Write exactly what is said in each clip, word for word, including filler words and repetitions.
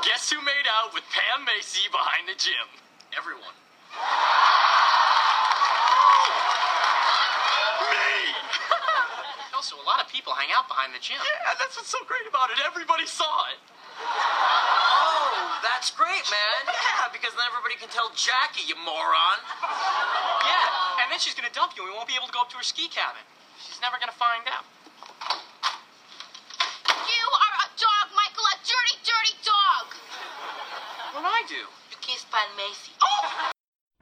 Guess who made out with Pam Macy behind the gym? Everyone. Me! Also, a lot of people hang out behind the gym. Yeah, that's what's so great about it. Everybody saw it. Oh, that's great, man. Yeah, because then everybody can tell Jackie, you moron. Yeah, and then she's gonna dump you and we won't be able to go up to her ski cabin. She's never gonna find out. You are a dog, Michael, a dirty, dirty dog. What did I do? You kissed Pan Macy. Oh!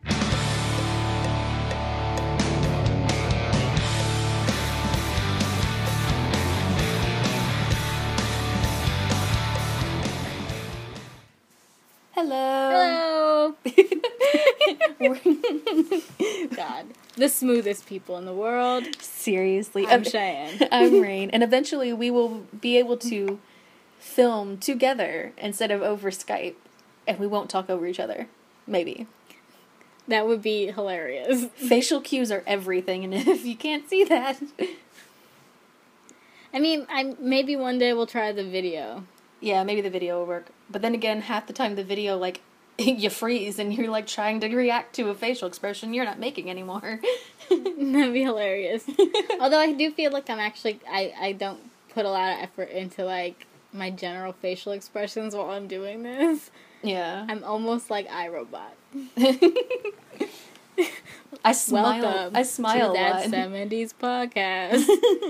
Hello. Hello. God, the smoothest people in the world. Seriously. I'm Cheyenne. I'm Rain. And eventually we will be able to film together instead of over Skype. And we won't talk over each other. Maybe. That would be hilarious. Facial cues are everything, and if you can't see that... I mean, I maybe one day we'll try the video. Yeah, maybe the video will work. But then again, half the time the video, like, you freeze and you're, like, trying to react to a facial expression you're not making anymore. That'd be hilarious. Although I do feel like I'm actually, I, I don't put a lot of effort into, like, my general facial expressions while I'm doing this. Yeah. I'm almost like iRobot. I smile. Welcome I smile to a that lot. seventies podcast.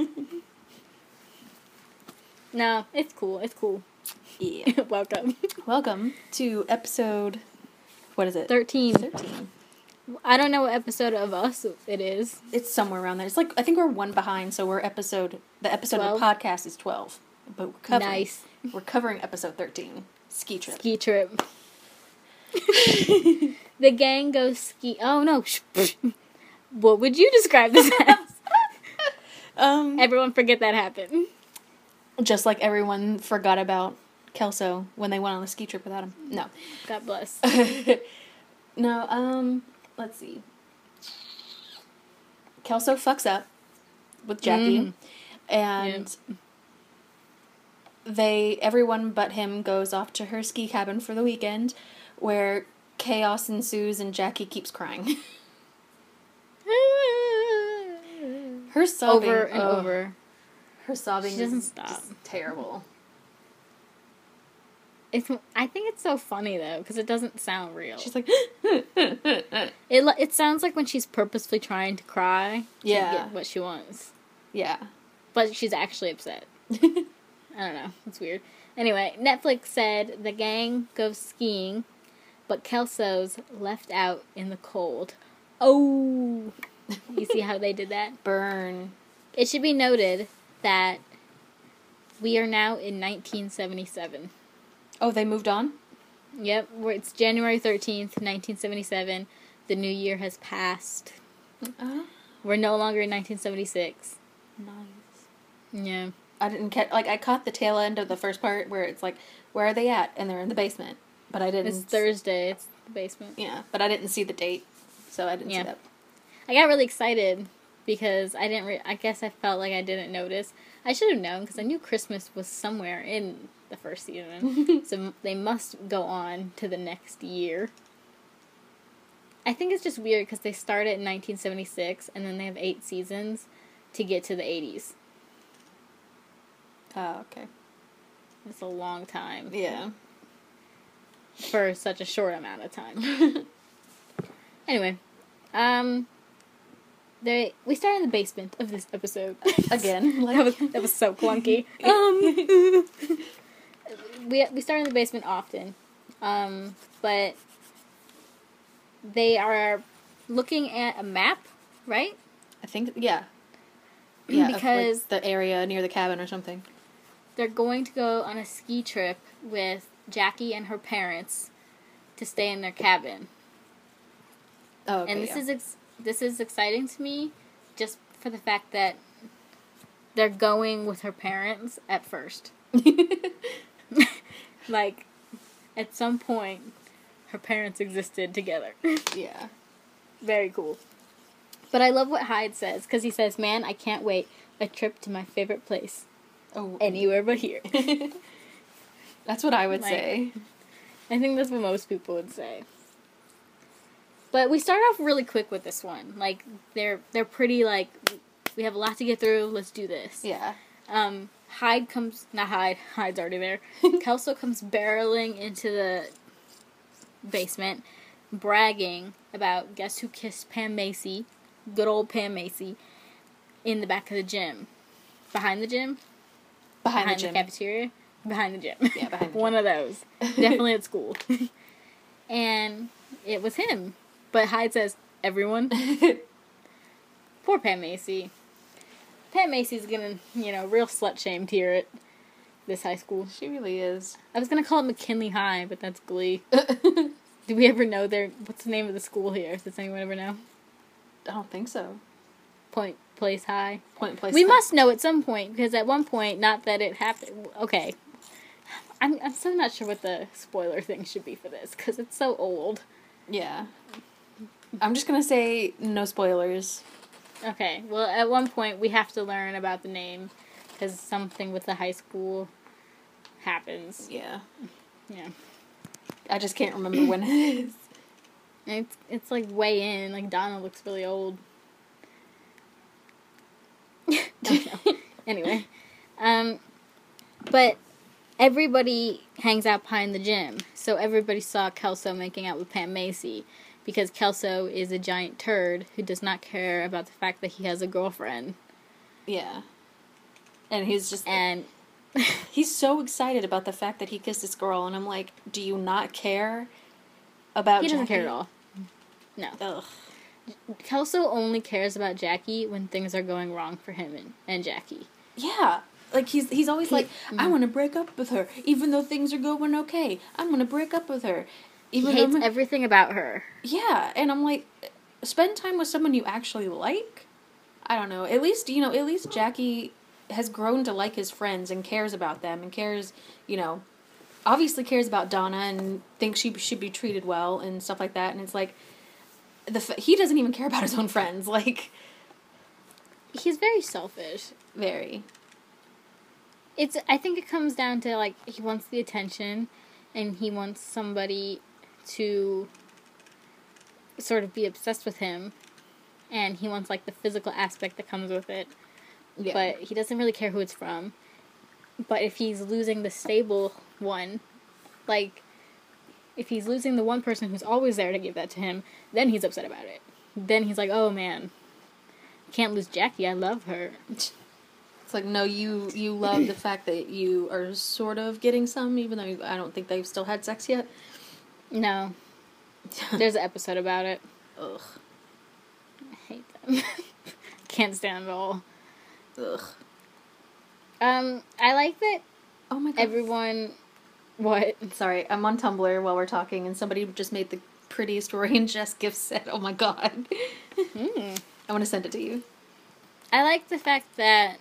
No, it's cool. It's cool. Yeah. Welcome. Welcome to episode, what is it? thirteen. thirteen. I don't know what episode of us it is. It's somewhere around there. It's like, I think we're one behind, so we're episode, the episode twelve? of the podcast is twelve. But we're covering, Nice. We're covering episode thirteen. Ski trip. Ski trip. The gang goes ski. Oh no. What would you describe this as? Um, Everyone forget that happened. just like everyone forgot about Kelso when they went on the ski trip without him. No. God bless. No, um, let's see. Kelso fucks up with Jackie, Mm. and they, everyone but him goes off to her ski cabin for the weekend, where chaos ensues and Jackie keeps crying. Her sobbing. Over and oh, over. Her sobbing She doesn't is stop. just terrible. It's. I think it's so funny though because it doesn't sound real. She's like, It li- it sounds like when she's purposefully trying to cry to Yeah. get what she wants, yeah. but she's actually upset. I don't know. It's weird. Anyway, Netflix said the gang goes skiing, but Kelso's left out in the cold. Oh, you see how they did that? Burn. It should be noted that we are now in nineteen seventy-seven. Oh, they moved on? Yep, we're- it's January thirteenth, nineteen seventy-seven. The new year has passed. Uh, We're no longer in nineteen seventy-six. nice. Yeah. I didn't catch, like, I caught the tail end of the first part where it's like, where are they at? And they're in the basement. But I didn't. It's Thursday. It's the basement. Yeah, but I didn't see the date. So I didn't Yeah. see that. I got really excited because I didn't. Re- I guess I felt like I didn't notice. I should have known because I knew Christmas was somewhere in the first season. So they must go on to the next year. I think it's just weird because they started in nineteen seventy-six and then they have eight seasons to get to the eighties. Oh, okay. It's a long time. Yeah. For such a short amount of time. Anyway, um, they we started in the basement of this episode Again. Like, that was that was so clunky. Um, we we start in the basement often, um, but they are looking at a map, right? I think, yeah. Yeah, of, like, Because the area near the cabin or something. they're going to go on a ski trip with Jackie and her parents to stay in their cabin. Oh, okay, And this yeah. is ex- this is exciting to me, just for the fact that they're going with her parents at first. Like, at some point, her parents existed together. Yeah. Very cool. But I love what Hyde says, because he says, "Man, I can't wait. A trip to my favorite place. Oh. Anywhere but here." That's what I would Like, say. I think that's what most people would say. But we start off really quick with this one. Like, they're they're pretty, like, we have a lot to get through, let's do this. Yeah. Um, Hyde comes, not Hyde, Hyde's already there. Kelso comes barreling into the basement, bragging about guess who kissed Pam Macy, good old Pam Macy, in the back of the gym. Behind the gym? Behind, Behind the gym. the cafeteria? Behind the gym. Yeah, behind the One gym. of those. Definitely at school. And it was him. But Hyde says, everyone. Poor Pam Macy. Pam Macy's gonna, you know, real slut-shamed here at this high school. She really is. I was gonna call it McKinley High, but that's Glee. Do we ever know their, what's the name of the school here? Does anyone ever know? I don't think so. Point Place High? Point Place. We High. must know at some point, because at one point, not that it happened, okay. I'm, I'm still not sure what the spoiler thing should be for this, because it's so old. Yeah. I'm just gonna say no spoilers. Okay, well, at one point, we have to learn about the name, because something with the high school happens. Yeah. Yeah. I just can't remember when it is. And it's, it's like way in, like Donna looks really old. Don't know. Anyway, um, but everybody hangs out behind the gym, so everybody saw Kelso making out with Pam Macy, because Kelso is a giant turd who does not care about the fact that he has a girlfriend. Yeah. And he's just... And he's so excited about the fact that he kissed this girl, and I'm like, do you not care about he doesn't Jackie? care at all. No. Ugh. Kelso only cares about Jackie when things are going wrong for him and, and Jackie. Yeah. Like, he's he's always He- like, I want to break up with her, even though things are going okay. I'm going to break up with her. Even He hates though I'm- everything about her. Yeah, and I'm like, spend time with someone you actually like? I don't know. At least, you know, at least Jackie has grown to like his friends and cares about them and cares, you know, obviously cares about Donna and thinks she should be treated well and stuff like that. And it's like, the f- he doesn't even care about his own friends. Like, He's very selfish. very. It's. I think it comes down to, like, he wants the attention, and he wants somebody to sort of be obsessed with him, and he wants, like, the physical aspect that comes with it, Yeah. but he doesn't really care who it's from. But if he's losing the stable one, like, if he's losing the one person who's always there to give that to him, then he's upset about it. Then he's like, oh, man, I can't lose Jackie, I love her. It's like, no, you you love the fact that you are sort of getting some, even though I don't think they've still had sex yet. No. There's an episode about it. Ugh. I hate them. Can't stand it all. Ugh. Um, I like that Oh my god. everyone... What? Sorry, I'm on Tumblr while we're talking, and somebody just made the prettiest Rory and Jess gift set. Oh my god. Mm. I want to send it to you. I like the fact that...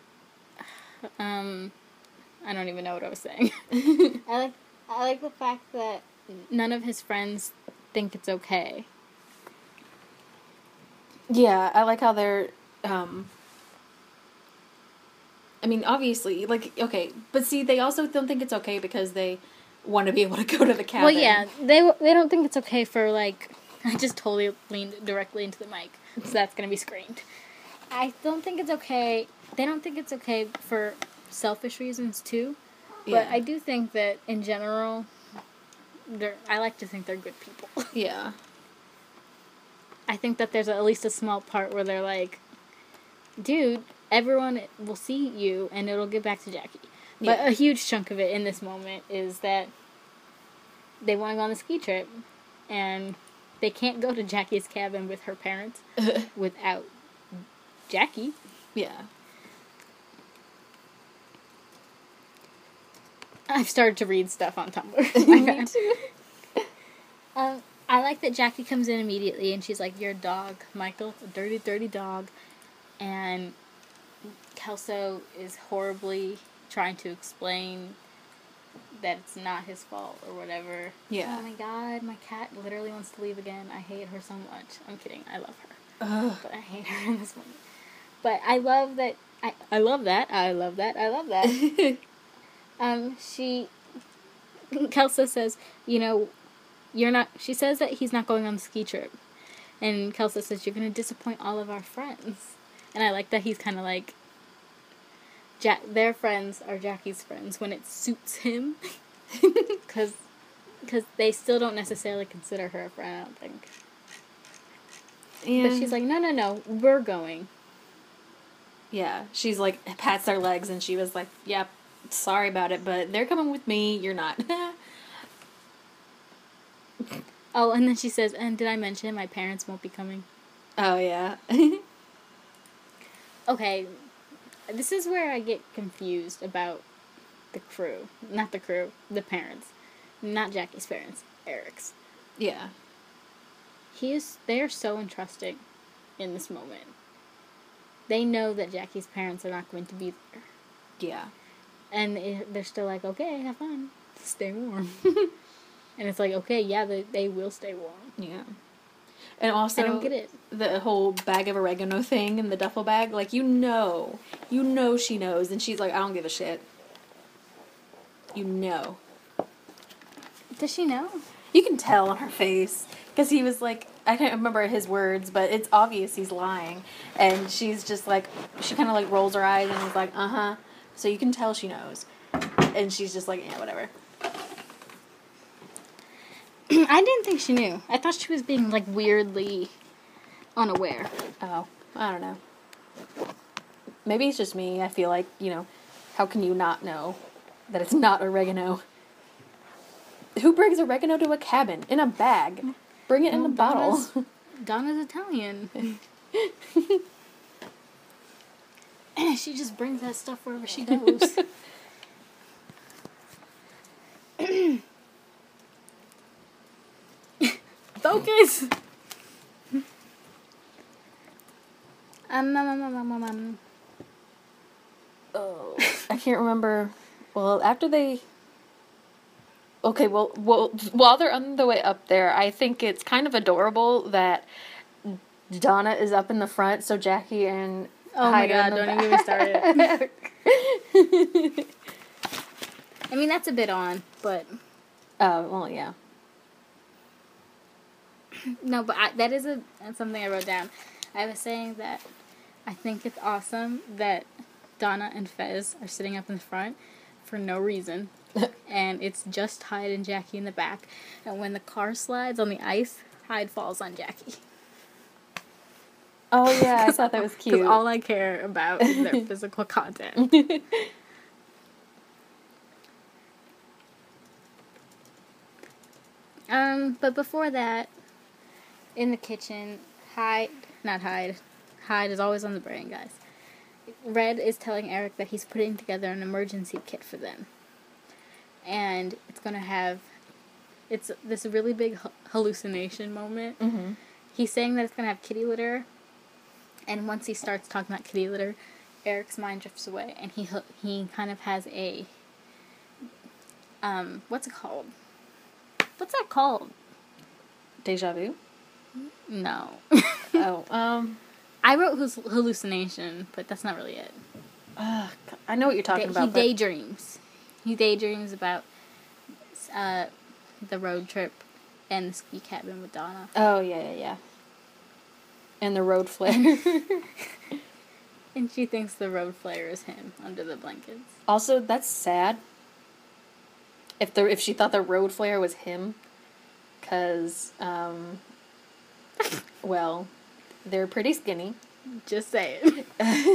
Um, I don't even know what I was saying. I like I like the fact that none of his friends think it's okay. Yeah, I like how they're, um... I mean, obviously, like, okay, but see, they also don't think it's okay because they want to be able to go to the cabin. Well, yeah, they they don't think it's okay for, like... I just totally leaned directly into the mic, so that's gonna be screened. I don't think it's okay... They don't think it's okay for selfish reasons, too. But Yeah. I do think that, in general, they're... I like to think they're good people. Yeah. I think that there's at least a small part where they're like, dude, everyone will see you and it'll get back to Jackie. But Yeah. a huge chunk of it in this moment is that they want to go on the ski trip and they can't go to Jackie's cabin with her parents without Jackie. Yeah. I've started to read stuff on Tumblr. Me too. Um, I like that Jackie comes in immediately and she's like, you're a dog, Michael, a dirty, dirty dog. And Kelso is horribly trying to explain that it's not his fault or whatever. Yeah. Oh my god, my cat literally wants to leave again. I hate her so much. I'm kidding, I love her. Ugh. But I hate her in this moment. But I love that, I, I love that, I love that, I love that. um, she, Kelsa says, you know, you're not, she says that he's not going on the ski trip. And Kelsa says, you're going to disappoint all of our friends. And I like that he's kind of like, Jack, their friends are Jackie's friends when it suits him. Because because they still don't necessarily consider her a friend, I don't think. Yeah. But she's like, no, no, no, we're going. Yeah, she's like, pats their legs, and she was like, yep, sorry about it, but they're coming with me, you're not. Oh, and then she says, and did I mention my parents won't be coming? Oh, yeah. Okay, this is where I get confused about the crew. Not the crew, the parents. Not Jackie's parents, Eric's. Yeah. He is, they are so entrusting in this moment. They know that Jackie's parents are not going to be there. Yeah. And it, they're still like, okay, have fun. Stay warm. And it's like, okay, yeah, they, they will stay warm. Yeah. And also, I don't get it. The whole bag of oregano thing in the duffel bag, like, you know. You know she knows. And she's like, I don't give a shit. You know. Does she know? You can tell on her face. Because he was like, I can't remember his words, but it's obvious he's lying. And she's just like, she kind of like rolls her eyes and he's like, uh-huh. So you can tell she knows. And she's just like, yeah, whatever. I didn't think she knew. I thought she was being, like, weirdly unaware. Oh, I don't know. Maybe it's just me. I feel like, you know, how can you not know that it's not oregano? Who brings oregano to a cabin? In a bag. Bring it well, in a bottle. Donna's, Donna's Italian. She just brings that stuff wherever she goes. Focus! Um, um, um, um, um, um. Oh, I can't remember. Well, after they... Okay, well, well, while they're on the way up there, I think it's kind of adorable that Donna is up in the front, so Jackie and Oh my god, don't even get me started. I mean, that's a bit on, but... Oh, well, yeah. No, but I, that is a that's something I wrote down. I was saying that I think it's awesome that Donna and Fez are sitting up in the front for no reason. And it's just Hyde and Jackie in the back. And when the car slides on the ice, Hyde falls on Jackie. Oh, yeah, I thought that was cute. Because all I care about is their physical content. um, but before that, in the kitchen, Hyde, not Hyde, Hyde is always on the brain, guys. Red is telling Eric that he's putting together an emergency kit for them. And it's going to have, it's this really big hallucination moment. Mm-hmm. He's saying that it's going to have kitty litter. And once he starts talking about kitty litter, Eric's mind drifts away. And he he kind of has a, um, what's it called? What's that called? Deja vu? No. Oh, um... I wrote his hallucination, but that's not really it. Uh, I know what you're talking Da- about. He but... daydreams. He daydreams about uh, the road trip and the ski cabin with Donna. Oh, yeah, yeah, yeah. And the road flare. And she thinks the road flare is him under the blankets. Also, that's sad. If the if she thought the road flare was him, because, um, well, they're pretty skinny. Just saying.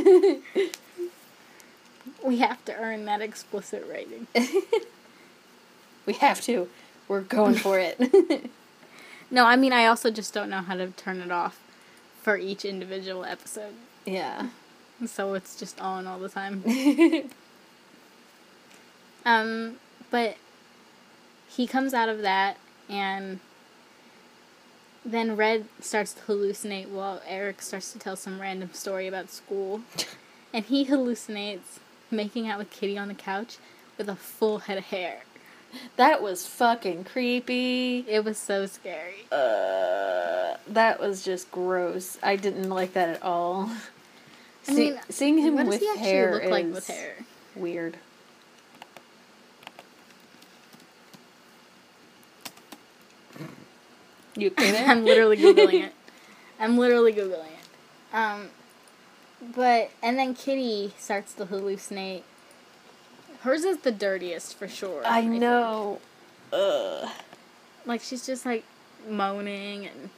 We have to earn that explicit rating. We have to. We're going for it. No, I mean, I also just don't know how to turn it off for each individual episode. Yeah. So it's just on all the time. um, but he comes out of that, and then Red starts to hallucinate while Eric starts to tell some random story about school. And he hallucinates making out with Kitty on the couch with a full head of hair. That was fucking creepy. It was so scary. Uh, that was just gross. I didn't like that at all. I See, mean, seeing him what with does he actually hair look is like with hair? weird. You okay there? I'm literally Googling it. I'm literally Googling it. Um, but, and then Kitty starts to hallucinate. Hers is the dirtiest, for sure. I I think. know. Ugh. Like, she's just, like, moaning and...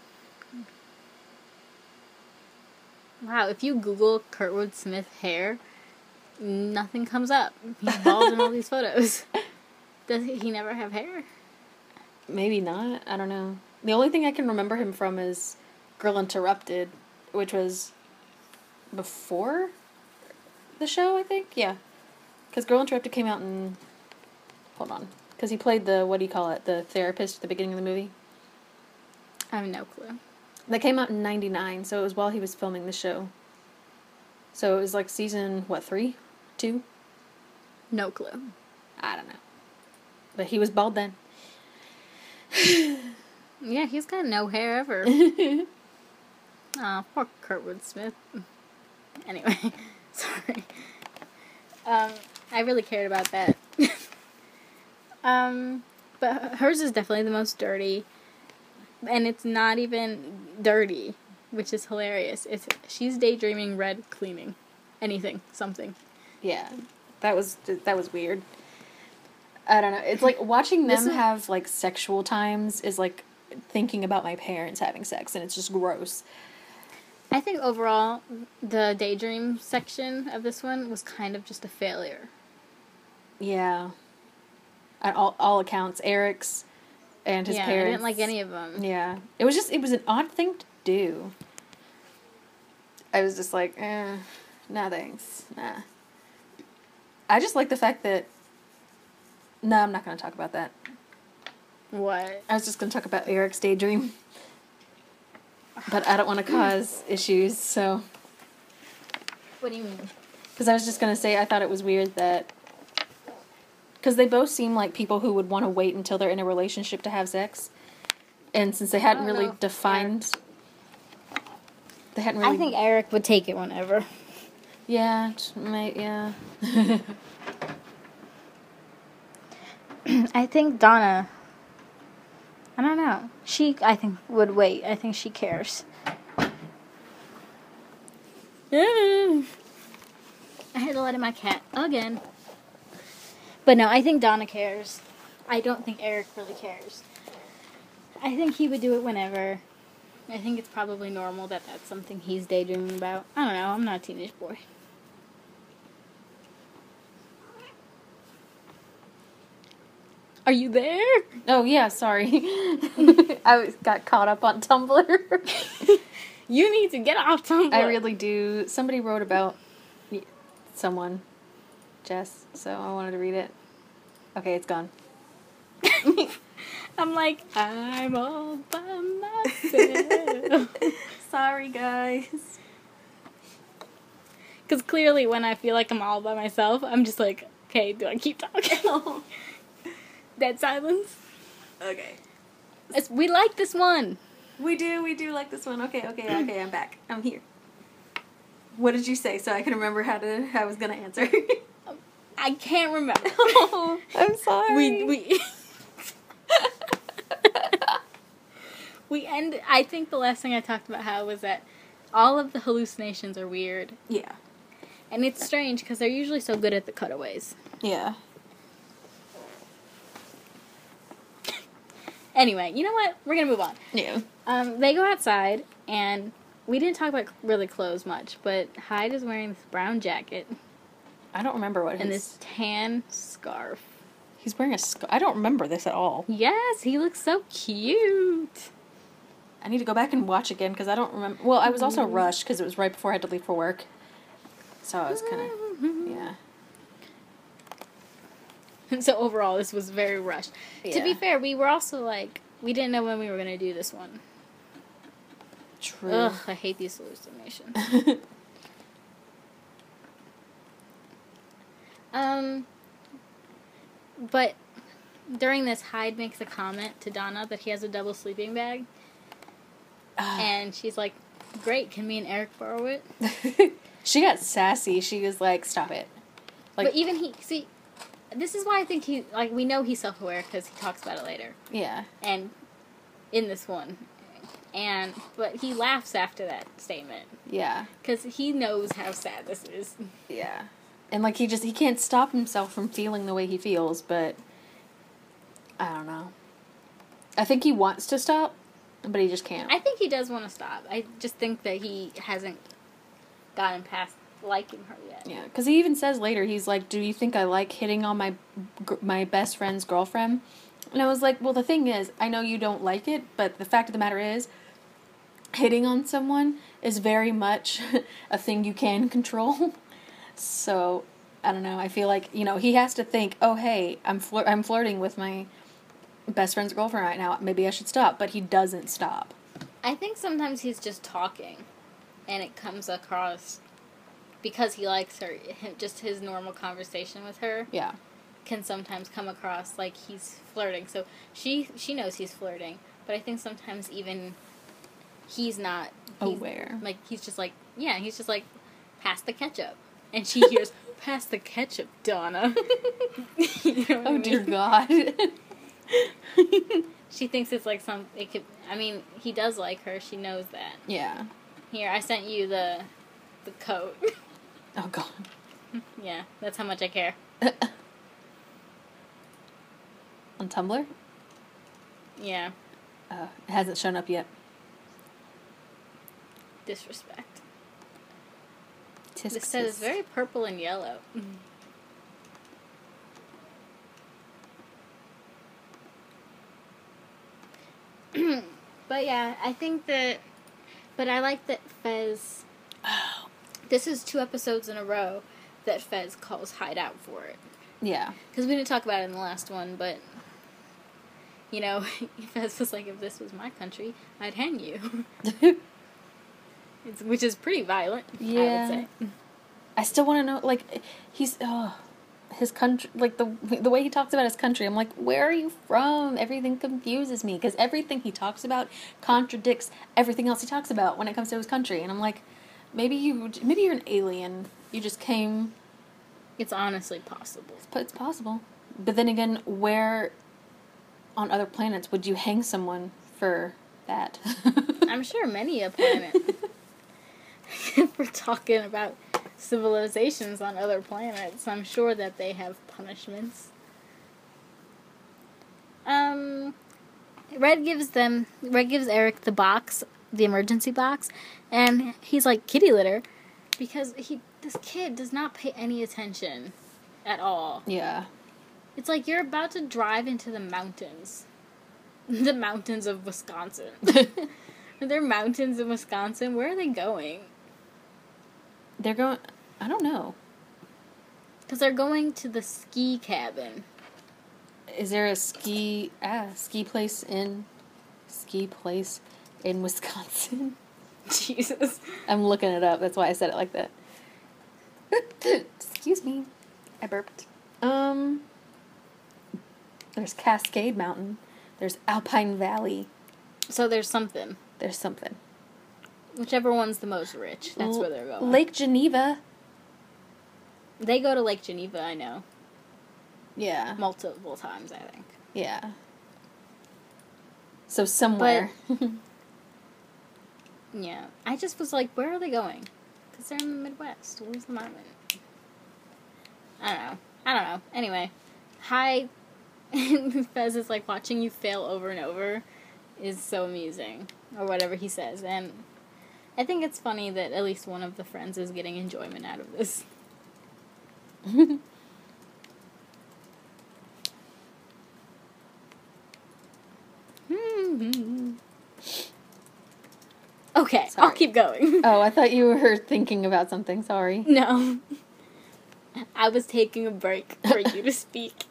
Wow, if you Google Kurtwood Smith hair, nothing comes up. He's bald in all these photos. Does he, he never have hair? Maybe not. I don't know. The only thing I can remember him from is Girl Interrupted, which was before the show, I think. Yeah. Because Girl Interrupted came out in... Hold on. Because he played the, what do you call it, the therapist at the beginning of the movie. I have no clue. That came out in ninety-nine, so it was while he was filming the show. So it was like season, what, three? Two? No clue. I don't know. But he was bald then. Yeah, he's got no hair ever. Aw, poor Kurtwood Smith. Anyway, sorry. Um, I really cared about that. um, but hers is definitely the most dirty. And it's not even dirty, which is hilarious. It's she's daydreaming red cleaning. Anything, something. Yeah. That was that was weird. I don't know. It's like watching them This is- have like sexual times is like thinking about my parents having sex, and it's just gross. I think overall, the daydream section of this one was kind of just a failure. Yeah. At all all accounts, Eric's and his yeah, parents. I didn't like any of them. Yeah. It was just it was an odd thing to do. I was just like, eh, nah thanks. Nah. I just like the fact that no, I'm not going to talk about that. What? I was just going to talk about Eric's daydream. But I don't want to cause issues, so... What do you mean? Because I was just going to say I thought it was weird that... Because they both seem like people who would want to wait until they're in a relationship to have sex. And since they hadn't I don't really know. defined... They hadn't really... I think Eric would take it whenever. Yeah, just might, yeah. I think Donna... I don't know. She, I think, would wait. I think she cares. I had to let in my cat again. But no, I think Donna cares. I don't think Eric really cares. I think he would do it whenever. I think it's probably normal that that's something he's daydreaming about. I don't know. I'm not a teenage boy. Are you there? Oh, yeah, sorry. I was, got caught up on Tumblr. You need to get off Tumblr. I really do. Somebody wrote about y- someone, Jess, so I wanted to read it. Okay, it's gone. I'm like, I'm all by myself. Sorry, guys. Because clearly when I feel like I'm all by myself, I'm just like, okay, do I keep talking? Dead silence. Okay. It's, we like this one. We do, we do like this one. Okay, okay, okay, I'm back. I'm here. What did you say so I can remember how to how I was gonna answer? I can't remember. Oh, I'm sorry. we we we end. I think the last thing I talked about how was that all of the hallucinations are weird, Yeah. and it's strange because they're usually so good at the cutaways. Yeah. Anyway, you know what? We're gonna move on. Yeah. Um, they go outside, and we didn't talk about really clothes much, but Hyde is wearing this brown jacket I don't remember what and his... this tan scarf. He's wearing a sc- I don't remember this at all. Yes, he looks so cute. I need to go back and watch again because I don't remember. Well, I was also rushed because it was right before I had to leave for work. So I was kind of, yeah. So overall, this was very rushed. To be Yeah. fair, we were also like, we didn't know when we were going to do this one. True. Ugh, I hate these hallucinations. um, but during this, Hyde makes a comment to Donna that he has a double sleeping bag. And she's like, great, can me and Eric borrow it? She got sassy. She was like, stop it. Like, But even he, see, this is why I think he, like, we know he's self-aware because he talks about it later. yeah. And in this one. And, but he laughs after that statement. Yeah. Because he knows how sad this is. Yeah. And, like, he just, he can't stop himself from feeling the way he feels, but I don't know. I think he wants to stop, but he just can't. I think he does want to stop. I just think that he hasn't gotten past liking her yet. Yeah, because he even says later, he's like, do you think I like hitting on my my best friend's girlfriend? And I was like, well, the thing is, I know you don't like it, but the fact of the matter is, hitting on someone is very much a thing you can control. So, I don't know, I feel like, you know, he has to think, oh, hey, I'm flir- I'm flirting with my best friend's girlfriend right now, maybe I should stop, but he doesn't stop. I think sometimes he's just talking, and it comes across, because he likes her, just his normal conversation with her. Yeah. Can sometimes come across like he's flirting. So she she knows he's flirting, but I think sometimes even he's not he's, aware. Like, he's just like, yeah, he's just like, pass the ketchup. And she hears, pass the ketchup, Donna. You know what Oh, I dear mean? God. She thinks it's like some, it could, I mean, he does like her, she knows that. Yeah. Here, I sent you the, the coat. Oh, God. Yeah, that's how much I care. On Tumblr? Yeah, Uh, it hasn't shown up yet. disrespect. Tisk This set is tisk. very purple and yellow. But yeah, I think that, but I like that Fez, Oh. this is two episodes in a row that Fez calls Hideout for it. Yeah. Because we didn't talk about it in the last one, but, you know, Fez was like, if this was my country, I'd hang you. It's, which is pretty violent, Yeah. I would say. I still want to know, like, he's, oh, his country, like, the the way he talks about his country, I'm like, where are you from? Everything confuses me, because everything he talks about contradicts everything else he talks about when it comes to his country, and I'm like, maybe you, maybe you're an alien, you just came, It's honestly possible. but it's possible. But then again, where on other planets would you hang someone for that? I'm sure many a planet. If we're talking about civilizations on other planets, I'm sure that they have punishments. Um, Red gives them, Red gives Eric the box, the emergency box, and he's like, kitty litter, because he, this kid does not pay any attention at all. Yeah. It's like you're about to drive into the mountains. The mountains of Wisconsin. Are there mountains in Wisconsin? Where are they going? They're going, I don't know. Because they're going to the ski cabin. Is there a ski, ah, ski place in, ski place in Wisconsin? Jesus. I'm looking it up, that's why I said it like that. Excuse me. I burped. Um, there's Cascade Mountain. There's Alpine Valley. So there's something. There's something. Whichever one's the most rich, that's where they're going. Lake Geneva. They go to Lake Geneva, I know. Yeah. Multiple times, I think. Yeah. So somewhere. Yeah. I just was like, where are they going? Because they're in the Midwest. Where's the mountain? I don't know. I don't know. Anyway. Hi. Fez is like, watching you fail over and over is so amusing. Or whatever he says. And I think it's funny that at least one of the friends is getting enjoyment out of this. Okay, Sorry. I'll keep going. Oh, I thought you were thinking about something. Sorry. No. I was taking a break for you to speak.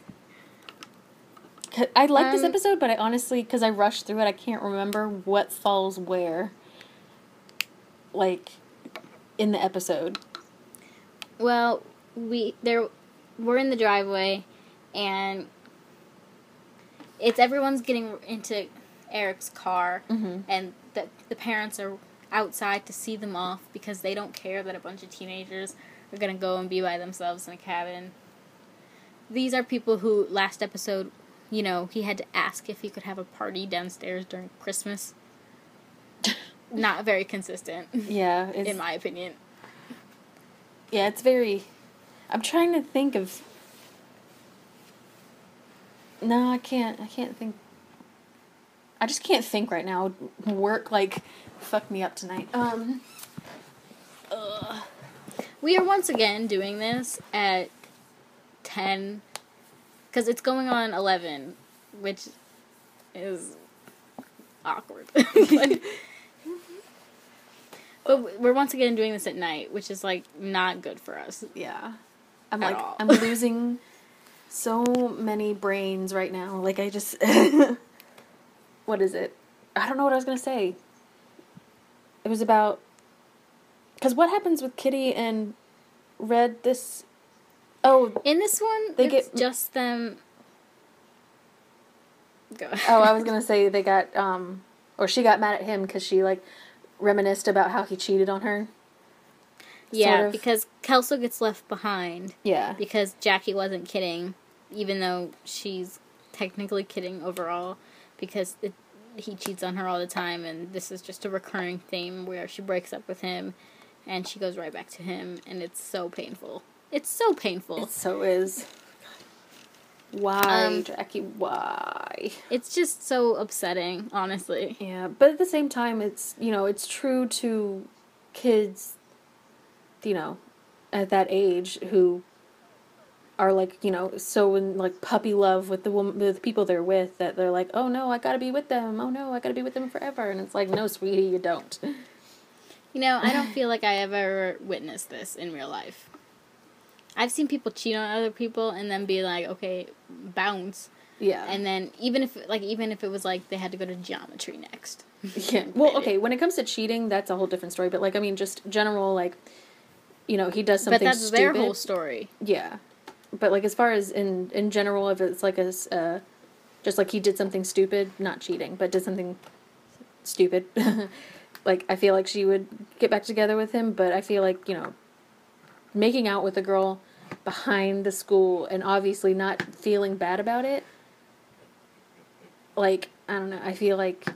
I like this Um, episode, but I honestly, because I rushed through it, I can't remember what falls where. Like, in the episode. Well, we there we're in the driveway and it's everyone's getting into Eric's car Mm-hmm. and the the parents are outside to see them off because they don't care that a bunch of teenagers are going to go and be by themselves in a cabin. These are people who last episode, you know, he had to ask if he could have a party downstairs during Christmas. not very consistent. Yeah. It's, in my opinion. Yeah, it's very... I'm trying to think of... No, I can't. I can't think... I just can't think right now. Work, like, fucked me up tonight. Um... Ugh. We are once again doing this at ten... Because it's going on eleven, which is awkward. but, but we're once again doing this at night, which is, like, not good for us. Yeah. I'm, At like, all. I'm losing so many brains right now. Like, I just... What is it? I don't know what I was going to say. It was about... Because what happens with Kitty and Red this... Oh, In this one, They it's get- just them... Go. oh, I was going to say they got... um, Or she got mad at him because she, like, reminisced about how he cheated on her. Yeah, sort of. because Kelso gets left behind. Yeah. Because Jackie wasn't kidding, even though she's technically kidding overall, because it, he cheats on her all the time, and this is just a recurring theme where she breaks up with him, and she goes right back to him, and it's so painful. It's so painful. It so is. Why, Um, Jackie? Why? It's just so upsetting, honestly. Yeah, but at the same time, it's, you know, it's true to kids, you know, at that age who are, like, you know, so in, like, puppy love with the woman, with the people they're with, that they're like, oh no, I gotta be with them, oh no, I gotta be with them forever, and it's like, no, sweetie, you don't. You know, I don't feel like I ever witnessed this in real life. I've seen people cheat on other people and then be like, okay, bounce. Yeah. And then even if like even if it was like they had to go to geometry next. Yeah. Well, okay, when it comes to cheating, that's a whole different story, but, like, I mean, just general, like, you know, he does something But that's stupid. their whole story. Yeah. But, like, as far as in, in general, if it's like a, s- uh, just like he did something stupid, not cheating, but did something stupid, like, I feel like she would get back together with him, but I feel like, you know, making out with a girl behind the school and obviously not feeling bad about it, like, I don't know, I feel like,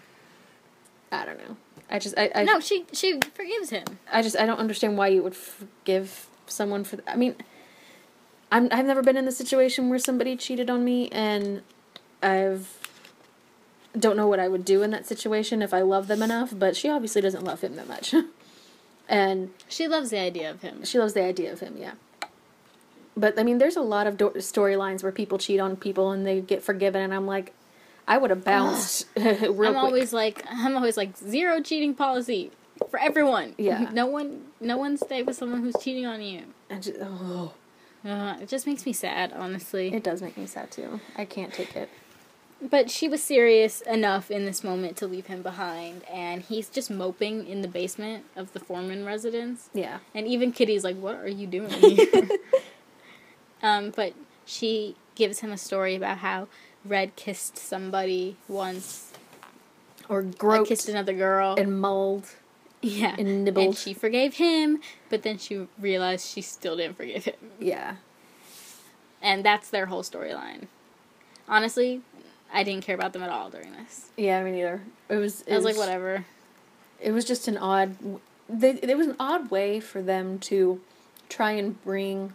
I don't know. I just, I, I No, she she forgives him. I just, I don't understand why you would forgive someone for, I mean, I'm, I've never been in the situation where somebody cheated on me, and I've, don't know what I would do in that situation if I love them enough, but she obviously doesn't love him that much. And She loves the idea of him. she loves the idea of him, yeah. But, I mean, there's a lot of do- storylines where people cheat on people and they get forgiven, and I'm like, I would have bounced real I'm quick. always like I'm always like zero cheating policy for everyone. Yeah. No one no one stay with someone who's cheating on you. I just, oh, Uh, it just makes me sad, honestly. it does make me sad, too. I can't take it. But she was serious enough in this moment to leave him behind, and he's just moping in the basement of the Foreman residence. Yeah. And even Kitty's like, "What are you doing here?" um, but she gives him a story about how Red kissed somebody once, Or like, groped kissed another girl, and mulled. yeah, and nibbled. and she forgave him, but then she realized she still didn't forgive him, Yeah. and that's their whole storyline. Honestly, I didn't care about them at all during this. Yeah, me neither. It was. It I was like, whatever. It was just an odd. They, it was an odd way for them to try and bring,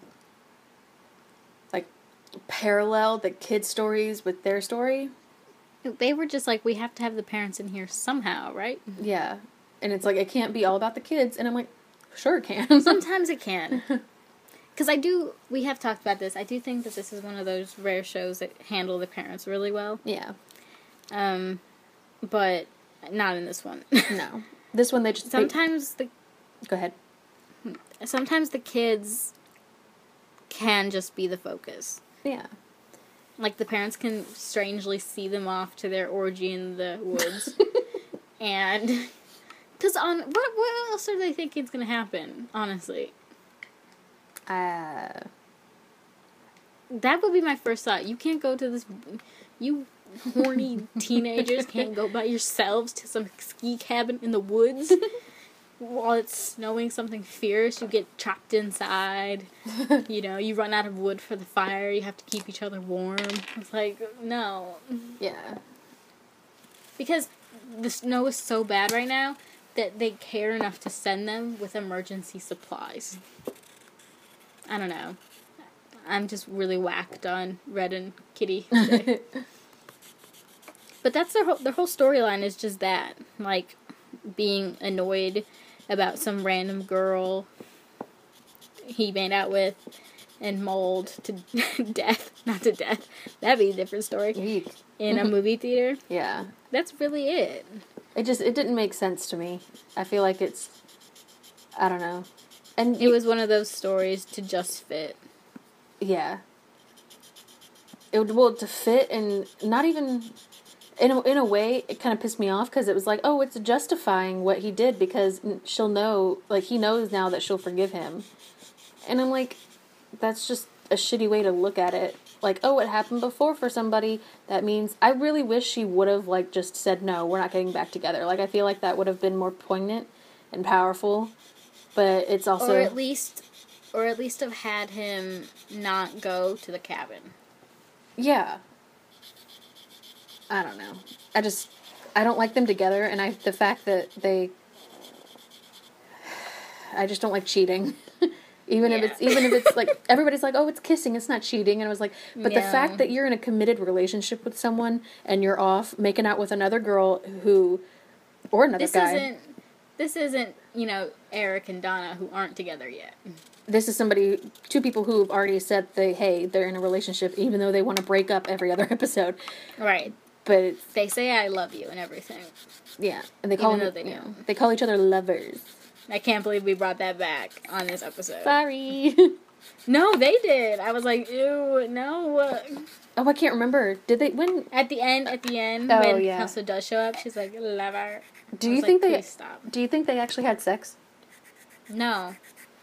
like, parallel the kids' stories with their story. They were just like, we have to have the parents in here somehow, right? Yeah, and it's like it can't be all about the kids, and I'm like, sure it can. Sometimes it can. Because I do, we have talked about this, I do think that this is one of those rare shows that handle the parents really well. Yeah. Um, but not in this one. No. This one they just. they- Sometimes the Go ahead. sometimes the kids can just be the focus. Yeah. Like, the parents can strangely see them off to their orgy in the woods. And, because on, what, what else are they thinking is going to happen, honestly? Uh. That would be my first thought. You can't go to this, you horny teenagers can't go by yourselves to some ski cabin in the woods while it's snowing something fierce. You get trapped inside. You know, you run out of wood for the fire. You have to keep each other warm. It's like, no. Yeah. Because the snow is so bad right now that they care enough to send them with emergency supplies. I don't know. I'm just really whacked on Red and Kitty today. But that's their whole, their whole storyline is just that. Like, being annoyed about some random girl he made out with and mauled to death. Not to death. That'd be a different story. Eek. In a movie theater. Yeah. That's really it. It just, it didn't make sense to me. I feel like it's, I don't know. And It was one of those stories to just fit. Yeah. It would, well, to fit and not even, in a, in a way, it kind of pissed me off because it was like, oh, it's justifying what he did because she'll know, like, he knows now that she'll forgive him. And I'm like, that's just a shitty way to look at it. Like, oh, it happened before for somebody. That means, I really wish she would have, like, just said, no, we're not getting back together. Like, I feel like that would have been more poignant and powerful. But it's also... Or at least... Or at least have had him not go to the cabin. Yeah. I don't know. I just, I don't like them together, and I the fact that they, I just don't like cheating. even Yeah. if it's, even if it's like, everybody's like, oh, it's kissing, it's not cheating, and I was like, but Yeah. the fact that you're in a committed relationship with someone, and you're off making out with another girl who, or another This guy. isn't... This isn't, you know, Eric and Donna who aren't together yet. This is somebody, two people who have already said they, hey, they're in a relationship, even though they want to break up every other episode. Right. But it's, They say I love you and everything. yeah, and they call Even them, though they you know, don't. they call each other lovers. I can't believe we brought that back on this episode. Sorry. No, they did. I was like, ew, no. Oh, I can't remember. Did they, when, At the end, at the end, Oh, when yeah. Elsa does show up, she's like, lover. do I you was think like, they, please stop. do you think they actually had sex? No.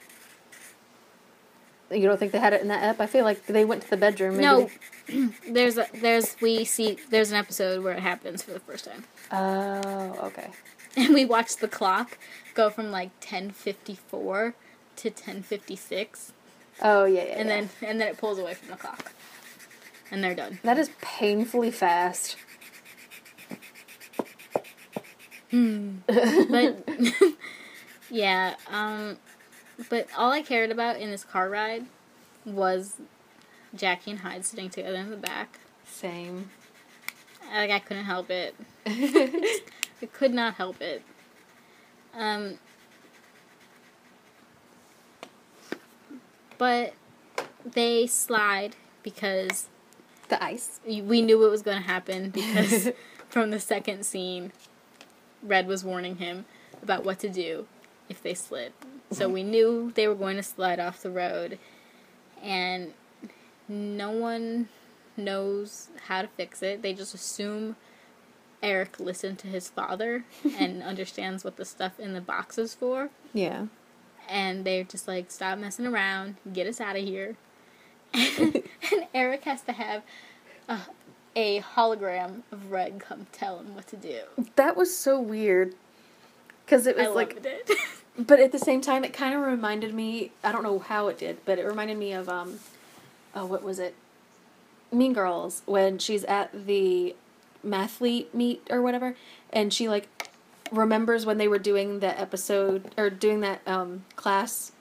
You don't think they had it in that ep? I feel like they went to the bedroom. Maybe No. they- there's, a, there's, we see, there's an episode where it happens for the first time. Oh, okay. And we watched the clock go from like ten fifty-four to ten fifty-six. Oh, yeah, yeah, And yeah. then, and then it pulls away from the clock. And they're done. That is painfully fast. But, yeah, um, but all I cared about in this car ride was Jackie and Hyde sitting together in the back. Same. Like, I couldn't help it. I could not help it. Um, but they slide because The ice. we knew it was going to happen because from the second scene, Red was warning him about what to do if they slid. So we knew they were going to slide off the road, and no one knows how to fix it. They just assume Eric listened to his father and understands what the stuff in the box is for, Yeah. and they're just like, stop messing around, get us out of here. And Eric has to have a, a hologram of Red come tell him what to do. That was so weird. Because it was I like... loved it. But at the same time, it kind of reminded me... I don't know how it did, but it reminded me of... um, Oh, what was it? Mean Girls. When she's at the mathlete meet or whatever. And she, like, remembers when they were doing the episode... Or doing that um, class...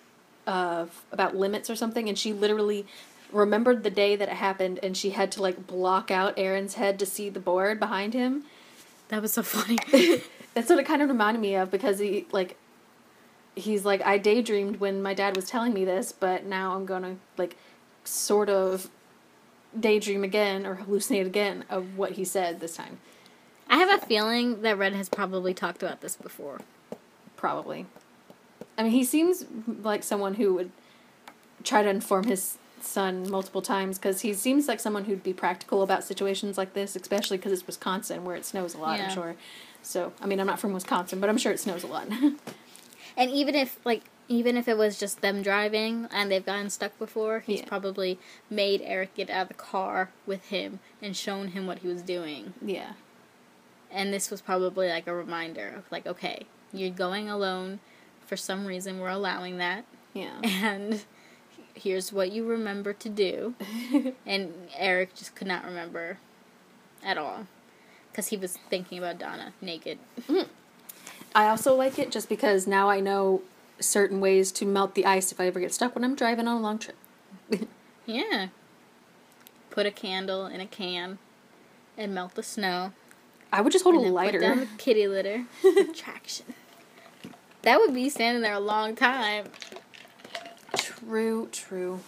Uh, about limits or something, and she literally remembered the day that it happened, and she had to like block out Aaron's head to see the board behind him. That was so funny. That's what it kind of reminded me of, because he like he's like, I daydreamed when my dad was telling me this, but now I'm gonna like sort of daydream again or hallucinate again of what he said this time. I have a feeling that Red has probably talked about this before. Probably. I mean, he seems like someone who would try to inform his son multiple times, because he seems like someone who'd be practical about situations like this, especially because it's Wisconsin, where it snows a lot, Yeah. I'm sure. So, I mean, I'm not from Wisconsin, but I'm sure it snows a lot. And even if, like, even if it was just them driving and they've gotten stuck before, he's Yeah. probably made Eric get out of the car with him and shown him what he was doing. Yeah. And this was probably like a reminder of like, okay, you're going alone. For some reason, we're allowing that. Yeah. And here's what you remember to do. And Eric just could not remember at all. because he was thinking about Donna naked. Mm. I also like it just because now I know certain ways to melt the ice if I ever get stuck when I'm driving on a long trip. Yeah. Put a candle in a can and melt the snow. I would just hold and a then lighter. Put down the kitty litter. Attraction. That would be standing there a long time. True, true.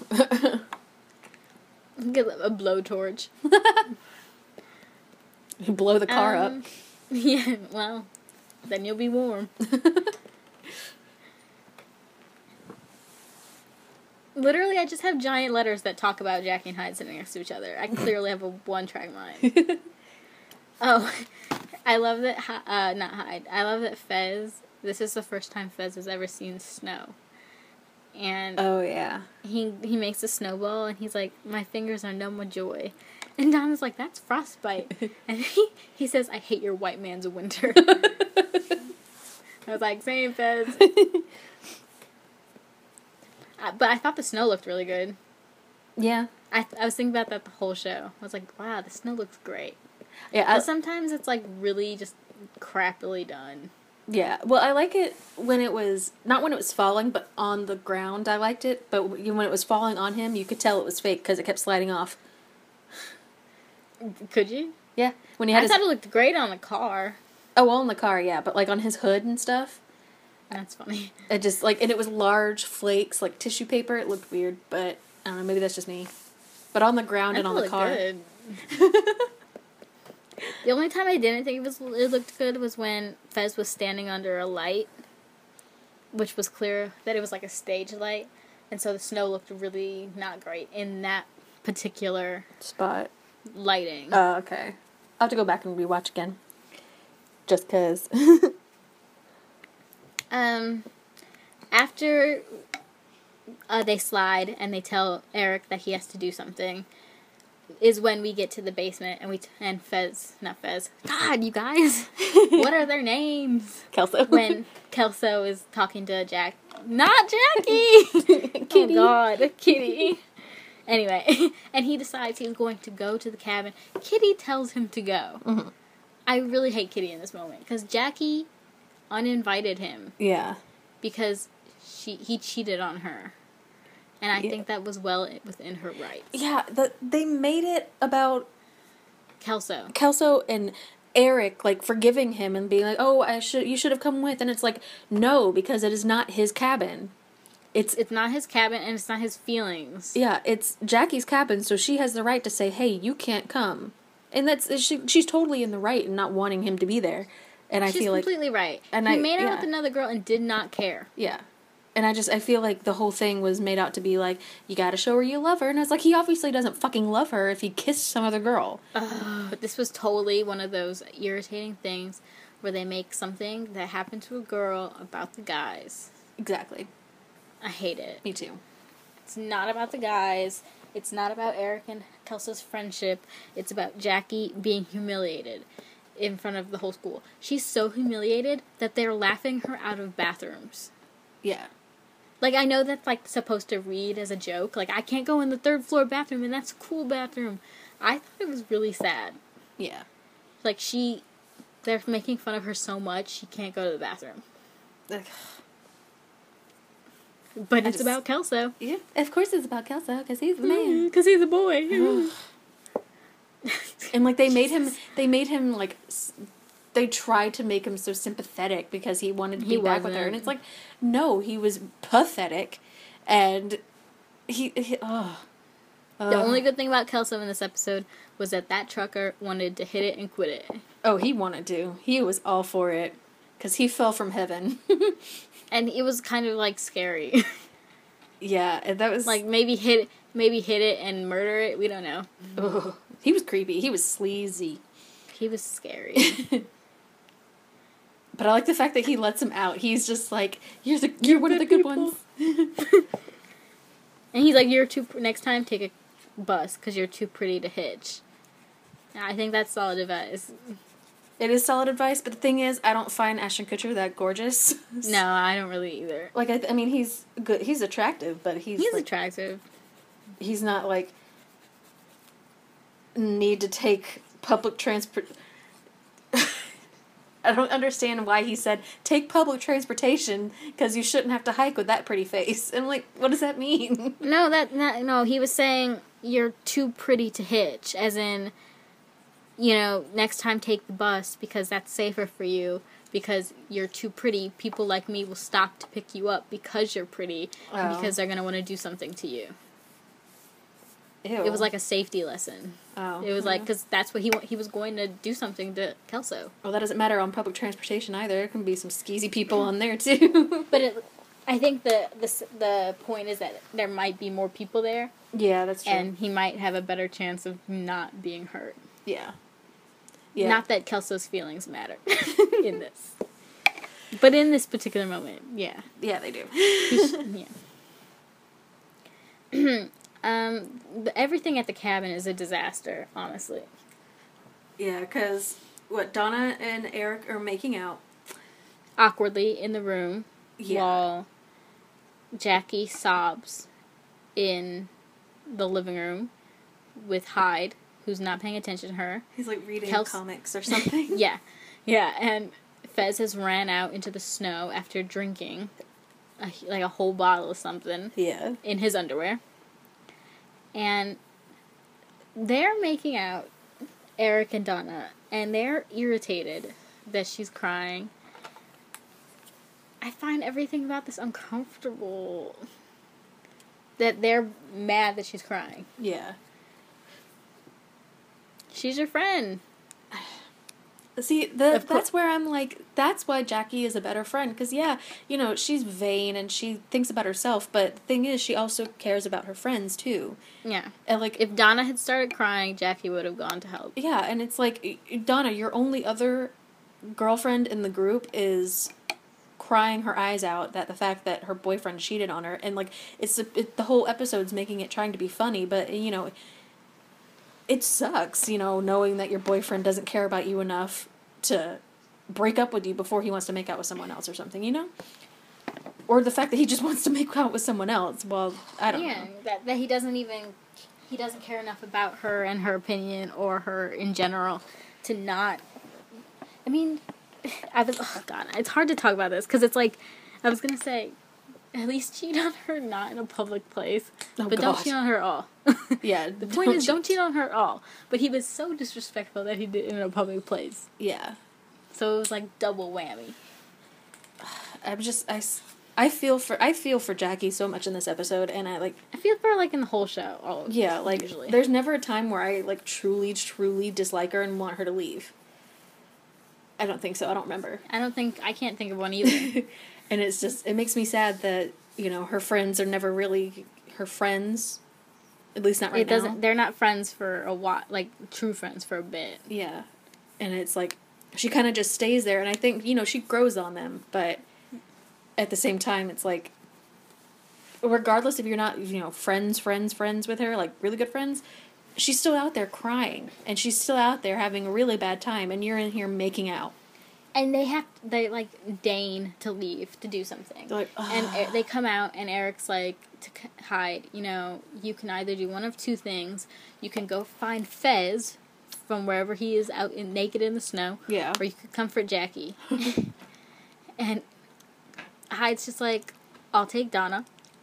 Get a blowtorch. Blow the car um, up. Yeah, well, then you'll be warm. Literally, I just have giant letters that talk about Jackie and Hyde sitting next to each other. I clearly have a one-track mind. Oh, I love that, uh, not Hyde, I love that Fez, this is the first time Fez has ever seen snow. And Oh, yeah. he he makes a snowball, and he's like, my fingers are numb with joy. And Donna's like, that's frostbite. And he, he says, I hate your white man's winter. I was like, same, Fez. Uh, but I thought the snow looked really good. Yeah. I th- I was thinking about that the whole show. I was like, wow, the snow looks great. Yeah. I, But sometimes it's like really just crappily done. yeah. Well, I like it when it was, not when it was falling, but on the ground I liked it. But when it was falling on him, you could tell it was fake because it kept sliding off. Could you? Yeah. When he had I his, thought it looked great on the car. oh, well, in the car, yeah. But like on his hood and stuff. That's funny. It just, like, and it was large flakes, like tissue paper. It looked weird, but I don't know, maybe that's just me. But on the ground I and on thought the it car. looked good. The only time I didn't think it was it looked good was when Fez was standing under a light, which was clear that it was like a stage light, and so the snow looked really not great in that particular Spot. lighting. Oh, okay. I'll have to go back and rewatch again. Just because. Um, after uh, they slide and they tell Eric that he has to do something, is when we get to the basement and we t- and Fez, not Fez. God, you guys, what are their names? Kelso. When Kelso is talking to Jack, not Jackie. Kitty. Oh God, Kitty. Anyway, and he decides he's going to go to the cabin. Kitty tells him to go. Mm-hmm. I really hate Kitty in this moment because Jackie uninvited him Yeah. because she he cheated on her, and I Yeah. think that was well within her rights. Yeah, the, they made it about Kelso. Kelso and Eric, like, forgiving him and being like, oh, I should, you should have come with. And it's like, no, because it is not his cabin. It's, It's not his cabin, and it's not his feelings. yeah, it's Jackie's cabin, so she has the right to say, hey, you can't come. And that's, she, she's totally in the right in not wanting him to be there. And I She's feel like, completely right. and he I- made out yeah. with another girl and did not care. yeah. And I just, I feel like the whole thing was made out to be like, you gotta show her you love her. And I was like, he obviously doesn't fucking love her if he kissed some other girl. But this was totally one of those irritating things where they make something that happened to a girl about the guys. Exactly. I hate it. Me too. It's not about the guys. It's not about Eric and Kelso's friendship. It's about Jackie being humiliated in front of the whole school. She's so humiliated that they're laughing her out of bathrooms. Yeah. Like, I know that's, like, supposed to read as a joke. Like, I can't go in the third floor bathroom, and that's a cool bathroom. I thought it was really sad. Yeah. Like, she... They're making fun of her so much, she can't go to the bathroom. Ugh. But I it's just- about Kelso. Yeah, of course it's about Kelso, because he's the man. Because he's a boy. And, like, they made him, they made him, like, s- they tried to make him so sympathetic because he wanted to be He back with her. wasn't. And it's like, no, he was pathetic. And he, he oh. The only good thing about Kelso in this episode was that that trucker wanted to hit it and quit it. Oh, he wanted to. He was all for it. Because he fell from heaven. And it was kind of, like, scary. Yeah, and that was... Like, maybe hit maybe hit it and murder it. We don't know. ugh. He was creepy. He was sleazy. He was scary. But I like the fact that he lets him out. He's just like, you're the you're one of the good ones. And he's like, you're too... Next time, take a bus, because you're too pretty to hitch. And I think that's solid advice. It is solid advice, but the thing is, I don't find Ashton Kutcher that gorgeous. No, I don't really either. Like, I, I mean, he's good. He's attractive, but he's He's like, attractive. he's not like need to take public transport. I don't understand why he said, take public transportation, because you shouldn't have to hike with that pretty face. And I'm like, what does that mean? No, that, not, no, he was saying, you're too pretty to hitch, as in, you know, next time take the bus, because that's safer for you, because you're too pretty. People like me will stop to pick you up because you're pretty, Oh. and because they're going to want to do something to you. Ew. It was like a safety lesson. Oh. It was like, because that's what he wa- he was going to do something to Kelso. Well, that doesn't matter on public transportation either. There can be some skeezy people on there, too. But it, I think the, the s- the point is that there might be more people there, Yeah, that's true. and he might have a better chance of not being hurt. yeah. Yeah. Not that Kelso's feelings matter in this. But in this particular moment, yeah. Yeah, they do. yeah. um, the, everything at the cabin is a disaster, honestly. Yeah, because, what, Donna and Eric are making out. Awkwardly in the room, Yeah. while Jackie sobs in the living room with Hyde, who's not paying attention to her. He's, like, reading Kels- comics or something. Yeah. Yeah, and Fez has ran out into the snow after drinking a, like a whole bottle of something Yeah. in his underwear. And they're making out, Eric and Donna, and they're irritated that she's crying. I find everything about this uncomfortable. That they're mad that she's crying. Yeah. She's your friend. See, the, Of cour- that's where I'm like, that's why Jackie is a better friend. Because, yeah, you know, she's vain and she thinks about herself. But the thing is, she also cares about her friends, too. Yeah. And, like, If Donna had started crying, Jackie would have gone to help. yeah, and it's like, Donna, your only other girlfriend in the group is crying her eyes out that the fact that her boyfriend cheated on her. And, like, it's it, the whole episode's making it trying to be funny. But, you know, it sucks, you know, knowing that your boyfriend doesn't care about you enough to break up with you before he wants to make out with someone else or something, you know? Or the fact that he just wants to make out with someone else. Well, I don't yeah, know. that that he doesn't even he doesn't care enough about her and her opinion or her in general to not. I mean, I was oh god, it's hard to talk about this because it's like I was gonna say, at least cheat on her not in a public place, Oh, but don't God. cheat on her at all. Yeah. The point is, don't cheat on her at all. But he was so disrespectful that he did it in a public place, Yeah. so it was like double whammy. I'm just, I, s- I feel for, I feel for Jackie so much in this episode, and I, like, I feel for her, like in the whole show. All yeah, like, usually. there's never a time where I, like, truly, truly dislike her and want her to leave. I don't think so. I don't remember. I don't think I can't think of one either. And it's just, it makes me sad that, you know, her friends are never really her friends. At least not right It doesn't. now. They're not friends for a while, like true friends for a bit. Yeah. And it's like, she kind of just stays there, and I think, you know, she grows on them, but at the same time, it's like, regardless if you're not, you know, friends, friends, friends with her, like really good friends, she's still out there crying, and she's still out there having a really bad time, and you're in here making out. And they have they like deign to leave to do something. They're like, and "Ugh." E- they come out, and Eric's like to c- Hyde. You know, you can either do one of two things. You can go find Fez from wherever he is out in, naked in the snow. Yeah. Or you could comfort Jackie. And Hyde's just like, I'll take Donna.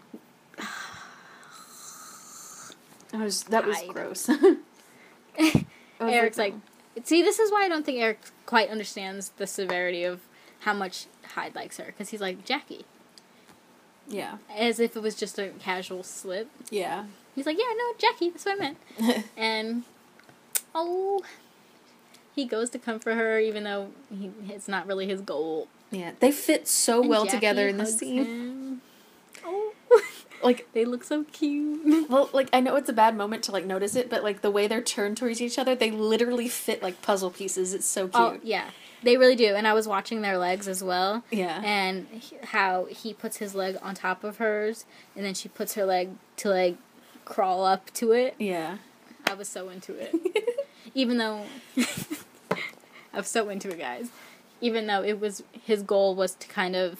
That was, that was Died. gross. I was Eric's like, like, see, this is why I don't think Eric quite understands the severity of how much Hyde likes her. Because he's like, Jackie. yeah. As if it was just a casual slip. Yeah. He's like, yeah, no, Jackie, that's what I meant. And, oh, he goes to comfort her, even though he, it's not really his goal. Yeah. They fit so And well Jackie together in this hugs scene. him. Oh, Like, they look so cute. well, like, I know it's a bad moment to, like, notice it, but, like, the way they're turned towards each other, they literally fit, like, puzzle pieces. It's so cute. Oh, yeah. They really do. And I was watching their legs as well. Yeah. And he- how he puts his leg on top of hers, and then she puts her leg to, like, crawl up to it. Yeah. I was so into it. Even though... I was so into it, guys. Even though it was... His goal was to kind of...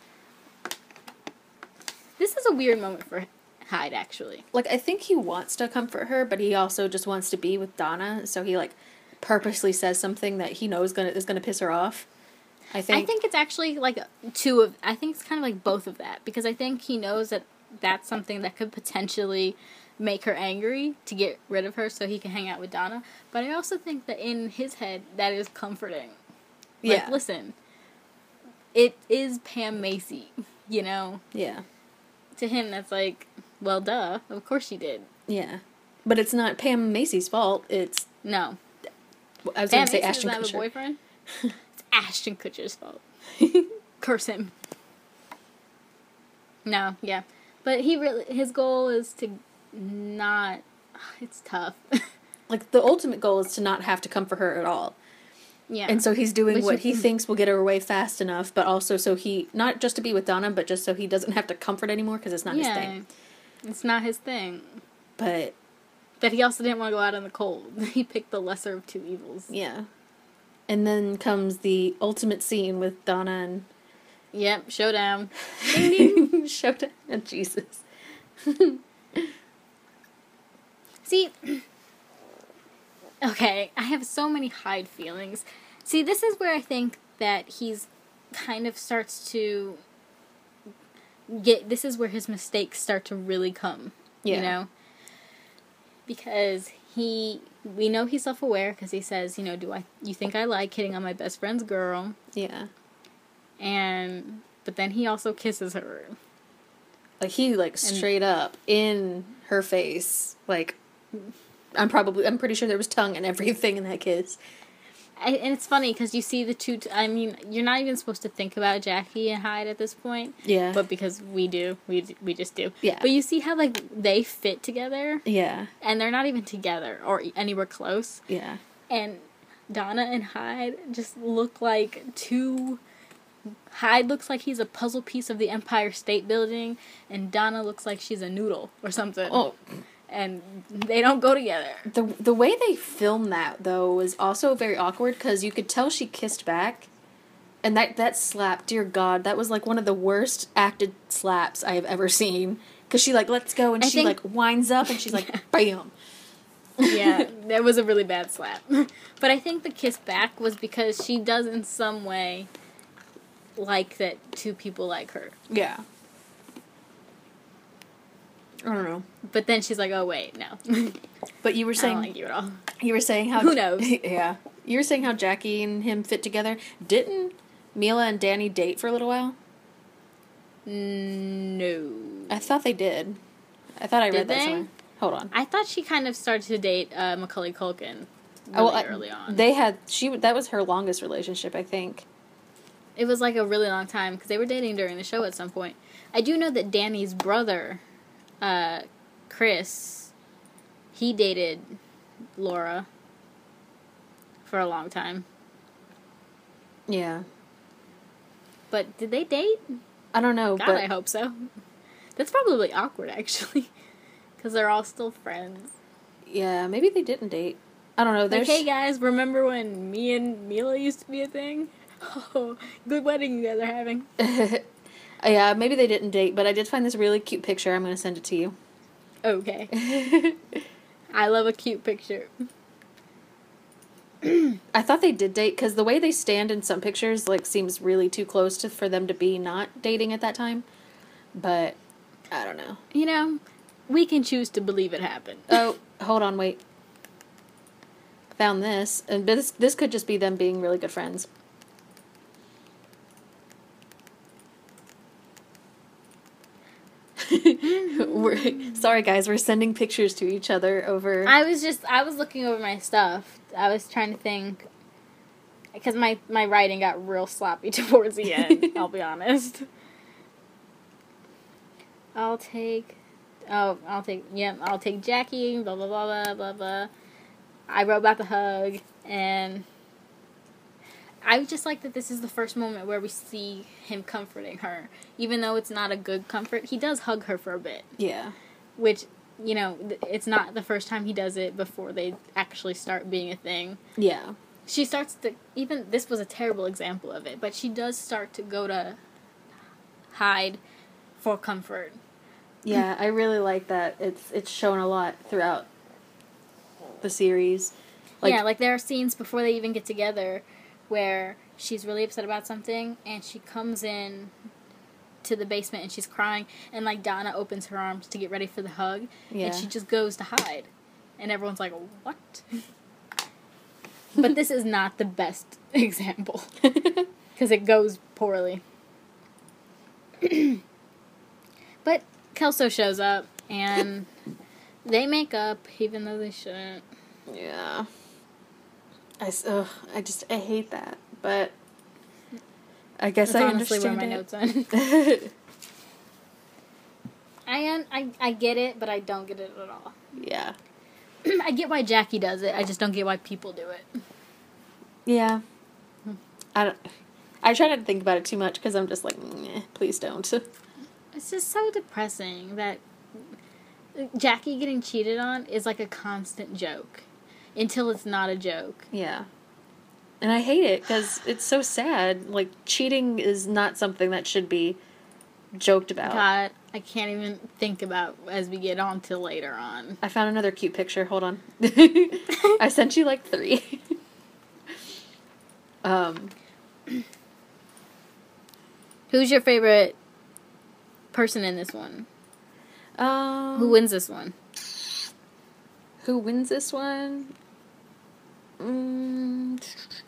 This is a weird moment for Hyde, actually. Like, I think he wants to comfort her, but he also just wants to be with Donna, so he, like, purposely says something that he knows gonna is gonna piss her off. I think. I think it's actually like two of. I think it's kind of like both of that because I think he knows that that's something that could potentially make her angry to get rid of her, so he can hang out with Donna. But I also think that in his head, that is comforting. Like, yeah. listen, it is Pam Macy, you know. Yeah. To him, that's like, well, duh. Of course she did. Yeah. But it's not Pam Macy's fault. It's no. I was Pam going to say Macy Ashton doesn't have Kutcher. a boyfriend. It's Ashton Kutcher's fault. Curse him. No, yeah, but he really his goal is to not. It's tough. Like the ultimate goal is to not have to come for her at all. Yeah, And so he's doing Which what is- he thinks will get her away fast enough, but also so he not just to be with Donna, but just so he doesn't have to comfort anymore because it's not yeah, his thing. it's not his thing. But But he also didn't want to go out in the cold. He picked the lesser of two evils. yeah. And then comes the ultimate scene with Donna and Yep, showdown. Ding ding. Showdown. Oh, Jesus. See, okay, I have so many Hyde feelings. See, this is where I think that he's kind of starts to get, this is where his mistakes start to really come, Yeah. you know? Because he, we know he's self-aware because he says, you know, do I, you think I like hitting on my best friend's girl? Yeah. And, but then he also kisses her. Like he like straight up in her face. Like I'm probably I'm pretty sure there was tongue and everything in that kiss. I, and it's funny because you see the two. T- I mean, you're not even supposed to think about Jackie and Hyde at this point. Yeah. But because we do, we d- we just do. Yeah. But you see how like they fit together, Yeah. and they're not even together or e- anywhere close. Yeah. And Donna and Hyde just look like two. Hyde looks like he's a puzzle piece of the Empire State Building, and Donna looks like she's a noodle or something. Oh, And they don't go together. the the way they filmed that though was also very awkward because you could tell she kissed back, and that that slap, dear God, that was like one of the worst acted slaps I have ever seen. Because she like lets go and I she think- like winds up and she's like bam. Yeah, that was a really bad slap. But I think the kiss back was because she does in some way like that two people like her. Yeah. I don't know. But then she's like, oh, wait, no. But you were I saying don't like you at all. You were saying how... Who knows? Yeah. You were saying how Jackie and him fit together. Didn't Mila and Danny date for a little while? No. I thought they did. I thought I Did read that they? somewhere. Hold on. I thought she kind of started to date uh, Macaulay Culkin really Oh, well, I- early on. They had... she. That was her longest relationship, I think. It was like a really long time because they were dating during the show at some point. I do know that Danny's brother, uh, Chris, he dated Laura for a long time. Yeah. But did they date? I don't know, God, but... I hope so. That's probably awkward, actually. Because they're all still friends. Yeah, maybe they didn't date. I don't know. Like, There's... hey guys, remember when me and Mila used to be a thing? Oh, good wedding you guys are having. Yeah, maybe they didn't date, but I did find this really cute picture. I'm going to send it to you. Okay. I love a cute picture. I thought they did date because the way they stand in some pictures like seems really too close to for them to be not dating at that time. But I don't know. You know, we can choose to believe it happened. Oh, hold on, wait. Found this, and this this could just be them being really good friends. we're, sorry guys, we're sending pictures to each other over. I was just, I was looking over my stuff. I was trying to think, because my, my writing got real sloppy towards the end, I'll be honest. I'll take, oh, I'll take, yeah, I'll take Jackie, blah, blah, blah, blah, blah, blah. I wrote about the hug, and I just like that this is the first moment where we see him comforting her. Even though it's not a good comfort, he does hug her for a bit. Yeah. Which, you know, th- it's not the first time he does it before they actually start being a thing. Yeah. She starts to, even, this was a terrible example of it, but she does start to go to Hyde for comfort. Yeah, I really like that. It's it's shown a lot throughout the series. Like, yeah, like there are scenes before they even get together where she's really upset about something, and she comes in to the basement and she's crying, and like Donna opens her arms to get ready for the hug, Yeah. and she just goes to hide, and everyone's like, what? But this is not the best example because it goes poorly. But Kelso shows up and they make up even though they shouldn't. Yeah. I, s- ugh, I just, I hate that, but I guess That's I honestly where understand my it. notes are. I, un- I I get it, but I don't get it at all. Yeah. I get why Jackie does it. I just don't get why people do it. Yeah. I don't, I try not to think about it too much because I'm just like, meh, please don't. It's just so depressing that Jackie getting cheated on is like a constant joke until it's not a joke. Yeah. And I hate it because it's so sad. Like, cheating is not something that should be joked about. God, I can't even think about as we get on to later on. I found another cute picture. Hold on. I sent you like three. um, Who's your favorite person in this one? um, Who wins this one? Who wins this one? Mm,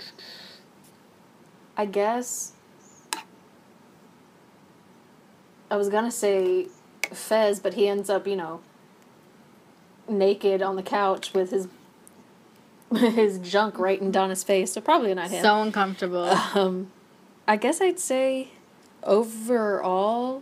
I guess I was gonna say Fez, but he ends up, you know, naked on the couch with his his junk right in Donna's face. So probably not him. So uncomfortable. Um, I guess I'd say overall,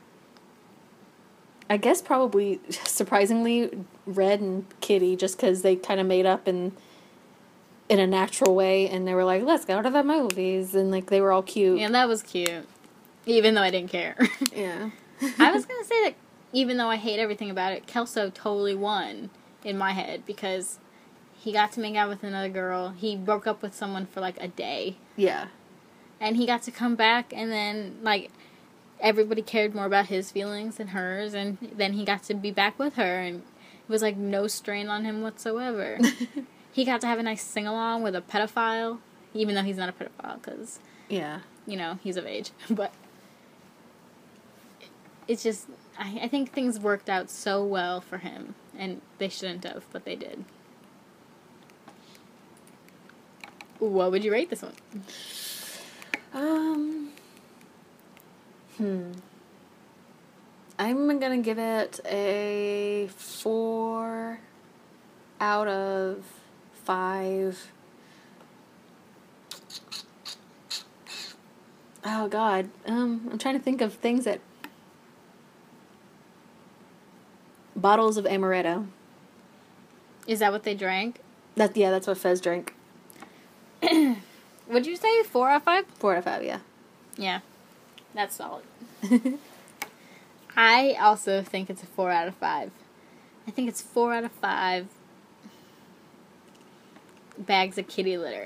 I guess probably surprisingly Red and Kitty, just because they kind of made up in in a natural way, and they were like, let's go to the movies, and like they were all cute. Yeah, that was cute. Even though I didn't care. Yeah. I was gonna say that even though I hate everything about it, Kelso totally won in my head because he got to make out with another girl. He broke up with someone for like a day. Yeah. And he got to come back, and then, like, everybody cared more about his feelings than hers, and then he got to be back with her, and it was, like, no strain on him whatsoever. He got to have a nice sing-along with a pedophile, even though he's not a pedophile, because, Yeah. you know, he's of age. But it's just, I, I think things worked out so well for him, and they shouldn't have, but they did. What would you rate this one? Um. Hmm. I'm gonna give it a four out of five. Oh God. Um, I'm trying to think of things that. Bottles of amaretto. Is that what they drank? That yeah, that's what Fez drank. Would you say four out of five? Four out of five, yeah. Yeah, that's solid. I also think it's a four out of five. I think it's four out of five bags of kitty litter.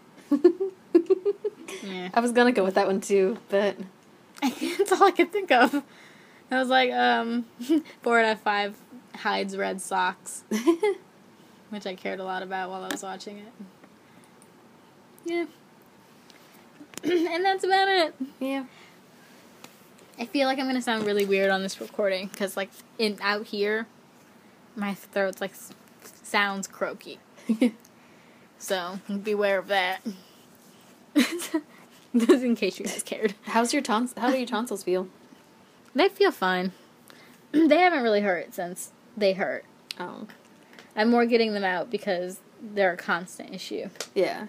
Yeah, I was gonna go with that one too, but that's all I could think of. I was like, um, four out of five Hyde's red socks, which I cared a lot about while I was watching it. Yeah. And that's about it. yeah. I feel like I'm gonna sound really weird on this recording because, like, in out here, my throat's like s- sounds croaky. So beware of that. Just in case you guys cared. How's your tons? How do your tonsils feel? They feel fine. They haven't really hurt since they hurt. Oh, I'm more getting them out because they're a constant issue. yeah.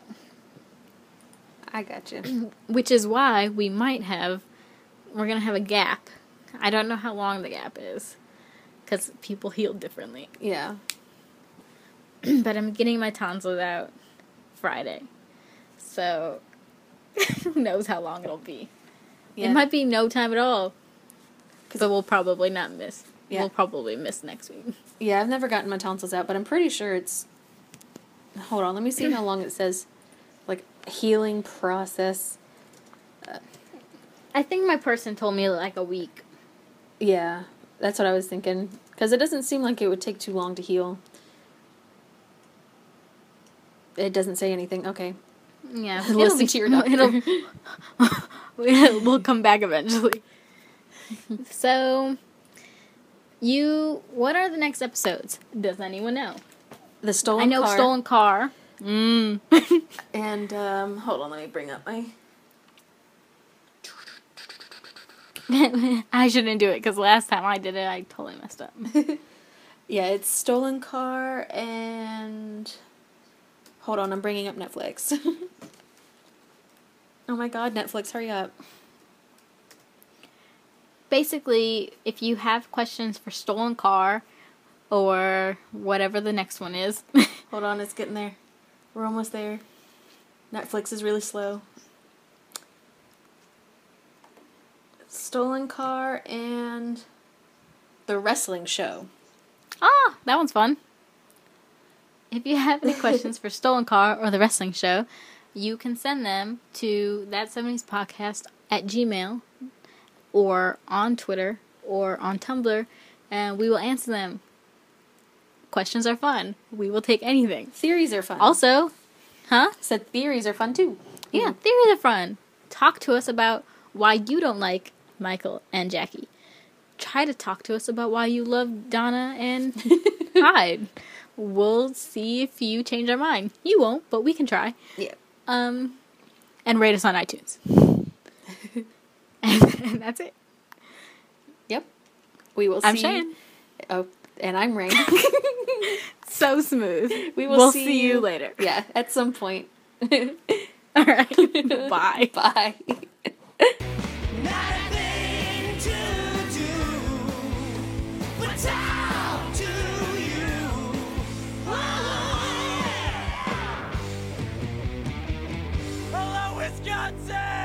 I got you. Which is why we might have, we're going to have a gap. I don't know how long the gap is. Because people heal differently. Yeah. But I'm getting my tonsils out Friday. So, who knows how long it'll be. Yeah. It might be no time at all. But we'll probably not miss. Yeah. We'll probably miss next week. Yeah, I've never gotten my tonsils out, but I'm pretty sure it's. Hold on, let me see how long it says. Like, healing process. I think my person told me like a week. Yeah, that's what I was thinking. Because it doesn't seem like it would take too long to heal. It doesn't say anything. Okay. Yeah, Listen be, to your doctor. It'll, we'll come back eventually. So, you, what are the next episodes? Does anyone know? The stolen I know car. stolen car. Mm. And, um, hold on, let me bring up my... I shouldn't do it because last time I did it, I totally messed up. Yeah, it's stolen car and... Hold on, I'm bringing up Netflix. Oh my god, Netflix, hurry up. Basically, if you have questions for stolen car or whatever the next one is. Hold on, it's getting there. We're almost there. Netflix is really slow. Stolen car and the wrestling show. Ah, that one's fun. If you have any questions for Stolen Car or the wrestling show, you can send them to that seventies podcast at Gmail or on Twitter or on Tumblr, and we will answer them. Questions are fun. We will take anything. Theories are fun. Also, huh? Said theories are fun too. Yeah, theories are fun. Talk to us about why you don't like Michael and Jackie. Try to talk to us about why you love Donna and Hyde. We'll see if you change our mind. You won't, but we can try. Yeah. Um, and rate us on iTunes. and, and that's it. Yep. We will see. I'm Cheyenne. Oh, and I'm Rain. So smooth. We will we'll see, see you later. Yeah, at some point. All right. Bye. Bye. Nothing to do but talk to you. Oh, hello, Wisconsin!